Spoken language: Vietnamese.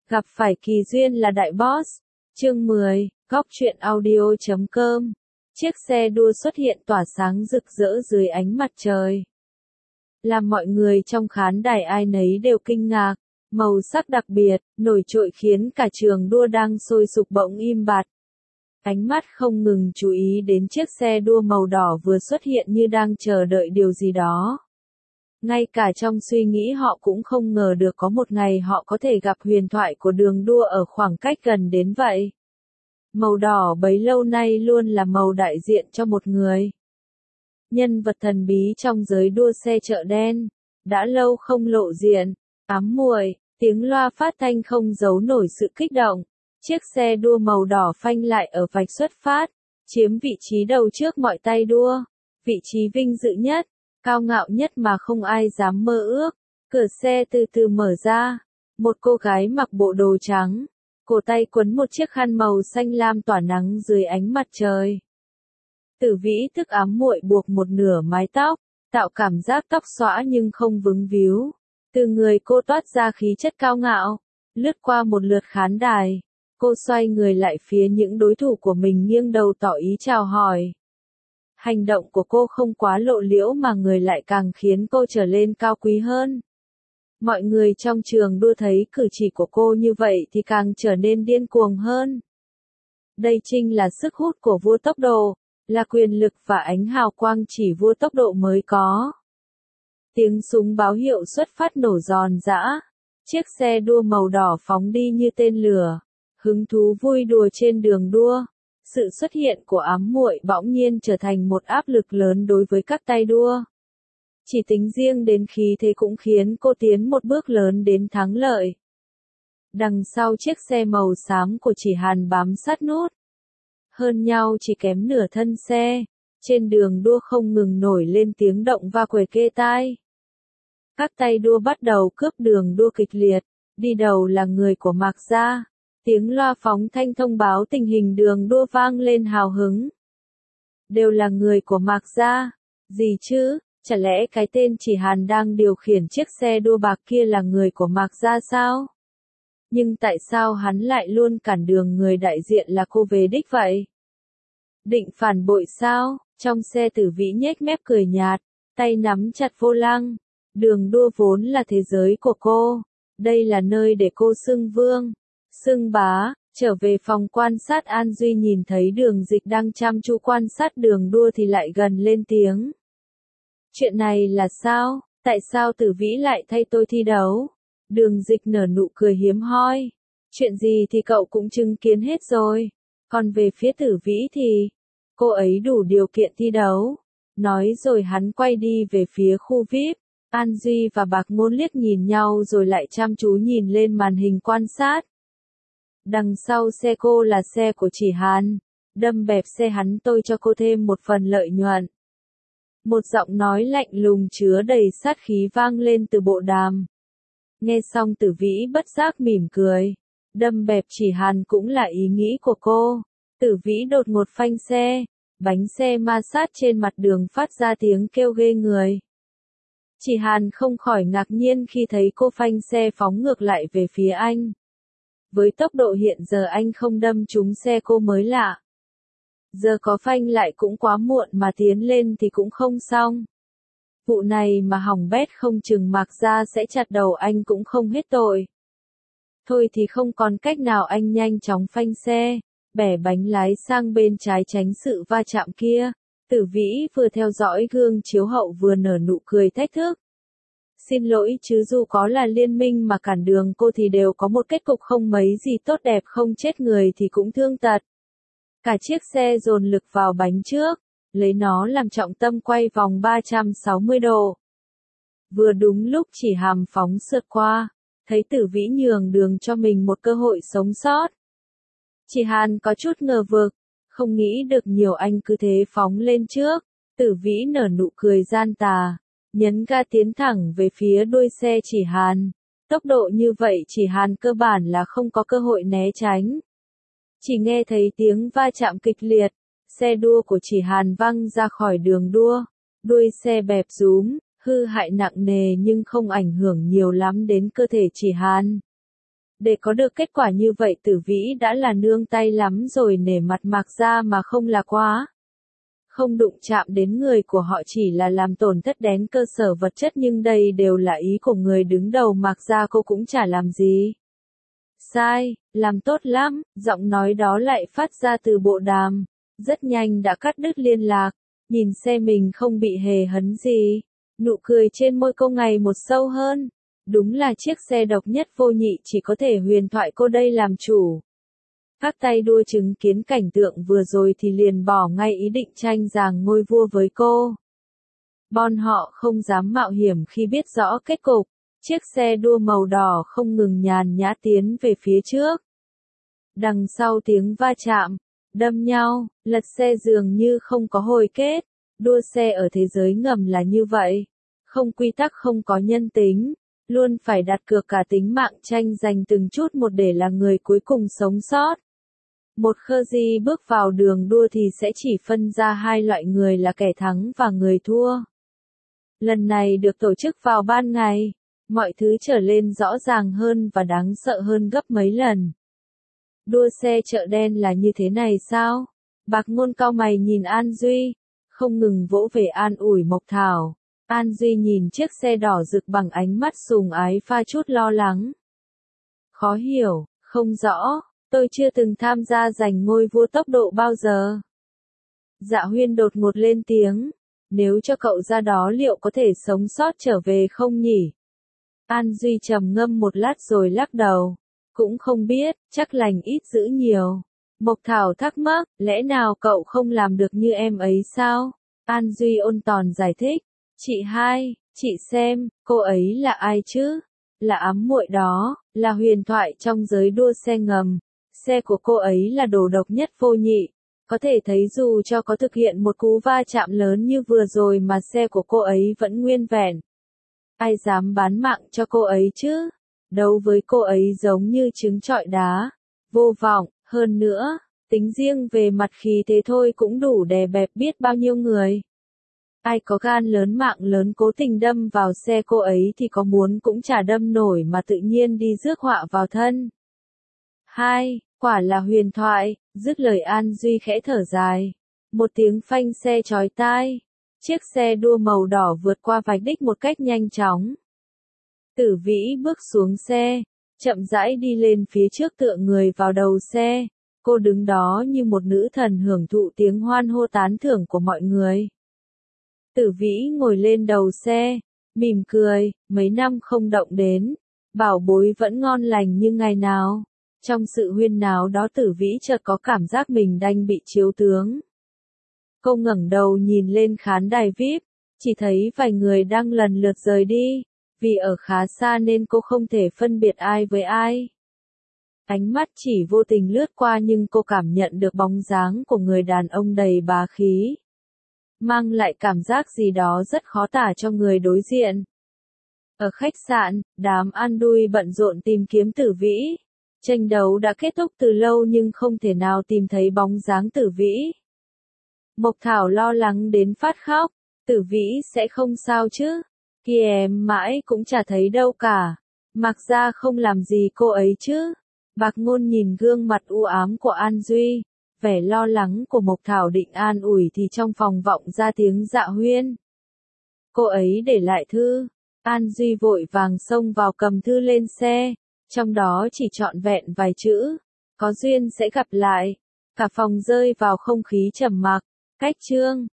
Gặp phải kỳ duyên là đại boss. Chương 10, góc truyện audio.com. Chiếc xe đua xuất hiện tỏa sáng rực rỡ dưới ánh mặt trời. Làm mọi người trong khán đài ai nấy đều kinh ngạc, màu sắc đặc biệt, nổi trội khiến cả trường đua đang sôi sục bỗng im bặt. Ánh mắt không ngừng chú ý đến chiếc xe đua màu đỏ vừa xuất hiện như đang chờ đợi điều gì đó. Ngay cả trong suy nghĩ họ cũng không ngờ được có một ngày họ có thể gặp huyền thoại của đường đua ở khoảng cách gần đến vậy. Màu đỏ bấy lâu nay luôn là màu đại diện cho một người. Nhân vật thần bí trong giới đua xe chợ đen, đã lâu không lộ diện, ám muội, tiếng loa phát thanh không giấu nổi sự kích động. Chiếc xe đua màu đỏ phanh lại ở vạch xuất phát, chiếm vị trí đầu trước mọi tay đua, vị trí vinh dự nhất, cao ngạo nhất mà không ai dám mơ ước. Cửa xe từ từ mở ra, một cô gái mặc bộ đồ trắng, cổ tay quấn một chiếc khăn màu xanh lam tỏa nắng dưới ánh mặt trời. Tử Vĩ thức ám muội buộc một nửa mái tóc, tạo cảm giác tóc xõa nhưng không vướng víu. Từ người cô toát ra khí chất cao ngạo, lướt qua một lượt khán đài, cô xoay người lại phía những đối thủ của mình nghiêng đầu tỏ ý chào hỏi. Hành động của cô không quá lộ liễu mà người lại càng khiến cô trở lên cao quý hơn. Mọi người trong trường đua thấy cử chỉ của cô như vậy thì càng trở nên điên cuồng hơn. Đây chính là sức hút của vua tốc độ, là quyền lực và ánh hào quang chỉ vua tốc độ mới có. Tiếng súng báo hiệu xuất phát nổ giòn giã, chiếc xe đua màu đỏ phóng đi như tên lửa, hứng thú vui đùa trên đường đua. Sự xuất hiện của ám muội bỗng nhiên trở thành một áp lực lớn đối với các tay đua. Chỉ tính riêng đến khí thế cũng khiến cô tiến một bước lớn đến thắng lợi. Đằng sau chiếc xe màu xám của Chỉ Hàn bám sát nút. Hơn nhau chỉ kém nửa thân xe, trên đường đua không ngừng nổi lên tiếng động va quệt kê tai. Các tay đua bắt đầu cướp đường đua kịch liệt, đi đầu là người của Mạc Gia. Tiếng loa phóng thanh thông báo tình hình đường đua vang lên hào hứng. Đều là người của Mạc Gia. Gì chứ, chả lẽ cái tên Chỉ Hàn đang điều khiển chiếc xe đua bạc kia là người của Mạc Gia sao? Nhưng tại sao hắn lại luôn cản đường người đại diện là cô về đích vậy? Định phản bội sao? Trong xe Tử Vĩ nhếch mép cười nhạt, tay nắm chặt vô lăng. Đường đua vốn là thế giới của cô. Đây là nơi để cô xưng vương, xưng bá. Trở về phòng quan sát, An Duy nhìn thấy Đường Dịch đang chăm chú quan sát đường đua thì lại gần lên tiếng. Chuyện này là sao? Tại sao Tử Vĩ lại thay tôi thi đấu? Đường Dịch nở nụ cười hiếm hoi. Chuyện gì thì cậu cũng chứng kiến hết rồi. Còn về phía Tử Vĩ thì, cô ấy đủ điều kiện thi đấu. Nói rồi hắn quay đi về phía khu VIP. An Duy và Bạc Ngôn liếc nhìn nhau rồi lại chăm chú nhìn lên màn hình quan sát. Đằng sau xe cô là xe của Chỉ Hàn. Đâm bẹp xe hắn tôi cho cô thêm một phần lợi nhuận. Một giọng nói lạnh lùng chứa đầy sát khí vang lên từ bộ đàm. Nghe xong Tử Vĩ bất giác mỉm cười. Đâm bẹp Chỉ Hàn cũng là ý nghĩ của cô. Tử Vĩ đột ngột phanh xe. Bánh xe ma sát trên mặt đường phát ra tiếng kêu ghê người. Chỉ Hàn không khỏi ngạc nhiên khi thấy cô phanh xe phóng ngược lại về phía anh. Với tốc độ hiện giờ anh không đâm trúng xe cô mới lạ. Giờ có phanh lại cũng quá muộn mà tiến lên thì cũng không xong. Vụ này mà hỏng bét không chừng Mạc Gia sẽ chặt đầu anh cũng không hết tội. Thôi thì không còn cách nào, anh nhanh chóng phanh xe, bẻ bánh lái sang bên trái tránh sự va chạm kia. Tử Vĩ vừa theo dõi gương chiếu hậu vừa nở nụ cười thách thức. Xin lỗi chứ dù có là liên minh mà cản đường cô thì đều có một kết cục không mấy gì tốt đẹp, không chết người thì cũng thương tật. Cả chiếc xe dồn lực vào bánh trước, lấy nó làm trọng tâm quay vòng 360 độ. Vừa đúng lúc Chỉ Hàn phóng sượt qua, thấy Tử Vĩ nhường đường cho mình một cơ hội sống sót. Chỉ Hàn có chút ngờ vực, không nghĩ được nhiều anh cứ thế phóng lên trước. Tử Vĩ nở nụ cười gian tà, nhấn ga tiến thẳng về phía đuôi xe Chỉ Hàn. Tốc độ như vậy Chỉ Hàn cơ bản là không có cơ hội né tránh. Chỉ nghe thấy tiếng va chạm kịch liệt, xe đua của Chỉ Hàn văng ra khỏi đường đua, đuôi xe bẹp rúm, hư hại nặng nề nhưng không ảnh hưởng nhiều lắm đến cơ thể Chỉ Hàn. Để có được kết quả như vậy Tử Vĩ đã là nương tay lắm rồi, nể mặt Mạc Gia mà không là quá. Không đụng chạm đến người của họ chỉ là làm tổn thất đến cơ sở vật chất, nhưng đây đều là ý của người đứng đầu Mạc Gia, cô cũng chả làm gì sai, làm tốt lắm, giọng nói đó lại phát ra từ bộ đàm, rất nhanh đã cắt đứt liên lạc, nhìn xe mình không bị hề hấn gì, nụ cười trên môi cô ngày một sâu hơn, đúng là chiếc xe độc nhất vô nhị, chỉ có thể huyền thoại cô đây làm chủ. Các tay đua chứng kiến cảnh tượng vừa rồi thì liền bỏ ngay ý định tranh giành ngôi vua với cô. Bọn họ không dám mạo hiểm khi biết rõ kết cục. Chiếc xe đua màu đỏ không ngừng nhàn nhã tiến về phía trước. Đằng sau tiếng va chạm, đâm nhau, lật xe dường như không có hồi kết. Đua xe ở thế giới ngầm là như vậy. Không quy tắc, không có nhân tính. Luôn phải đặt cược cả tính mạng, tranh giành từng chút một để là người cuối cùng sống sót. Một khơ di bước vào đường đua thì sẽ chỉ phân ra hai loại người là kẻ thắng và người thua. Lần này được tổ chức vào ban ngày. Mọi thứ trở lên rõ ràng hơn và đáng sợ hơn gấp mấy lần. Đua xe chợ đen là như thế này sao? Bạc Ngôn cau mày nhìn An Duy, không ngừng vỗ về an ủi Mộc Thảo. An Duy nhìn chiếc xe đỏ rực bằng ánh mắt sùng ái pha chút lo lắng. Khó hiểu, không rõ, tôi chưa từng tham gia giành ngôi vua tốc độ bao giờ. Dạ Huyên đột ngột lên tiếng, nếu cho cậu ra đó liệu có thể sống sót trở về không nhỉ? An Duy trầm ngâm một lát rồi lắc đầu. Cũng không biết, chắc lành ít dữ nhiều. Mộc Thảo thắc mắc, lẽ nào cậu không làm được như em ấy sao? An Duy ôn tồn giải thích. Chị hai, chị xem, cô ấy là ai chứ? Là ám muội đó, là huyền thoại trong giới đua xe ngầm. Xe của cô ấy là đồ độc nhất vô nhị. Có thể thấy dù cho có thực hiện một cú va chạm lớn như vừa rồi mà xe của cô ấy vẫn nguyên vẹn. Ai dám bán mạng cho cô ấy chứ? Đấu với cô ấy giống như trứng trọi đá. Vô vọng, hơn nữa, tính riêng về mặt khí thế thôi cũng đủ đè bẹp biết bao nhiêu người. Ai có gan lớn mạng lớn cố tình đâm vào xe cô ấy thì có muốn cũng chả đâm nổi mà tự nhiên đi rước họa vào thân. Hai, quả là huyền thoại, dứt lời An Duy khẽ thở dài. Một tiếng phanh xe chói tai. Chiếc xe đua màu đỏ vượt qua vạch đích một cách nhanh chóng. Tử Vĩ bước xuống xe, chậm rãi đi lên phía trước tựa người vào đầu xe. Cô đứng đó như một nữ thần hưởng thụ tiếng hoan hô tán thưởng của mọi người. Tử Vĩ ngồi lên đầu xe, mỉm cười, mấy năm không động đến. Bảo bối vẫn ngon lành như ngày nào. Trong sự huyên náo đó Tử Vĩ chợt có cảm giác mình đang bị chiếu tướng. Cô ngẩng đầu nhìn lên khán đài VIP, chỉ thấy vài người đang lần lượt rời đi, vì ở khá xa nên cô không thể phân biệt ai với ai. Ánh mắt chỉ vô tình lướt qua nhưng cô cảm nhận được bóng dáng của người đàn ông đầy bá khí. Mang lại cảm giác gì đó rất khó tả cho người đối diện. Ở khách sạn, đám ăn đuôi bận rộn tìm kiếm Tử Vĩ. Tranh đấu đã kết thúc từ lâu nhưng không thể nào tìm thấy bóng dáng Tử Vĩ. Mộc Thảo lo lắng đến phát khóc, Tử Vĩ sẽ không sao chứ? Kia em mãi cũng chả thấy đâu cả. Mạc Gia không làm gì cô ấy chứ? Bạc Ngôn nhìn gương mặt u ám của An Duy, vẻ lo lắng của Mộc Thảo định an ủi thì trong phòng vọng ra tiếng Dạ Huyên. Cô ấy để lại thư. An Duy vội vàng xông vào cầm thư lên xe, trong đó chỉ trọn vẹn vài chữ, có duyên sẽ gặp lại. Cả phòng rơi vào không khí trầm mặc. Cách chương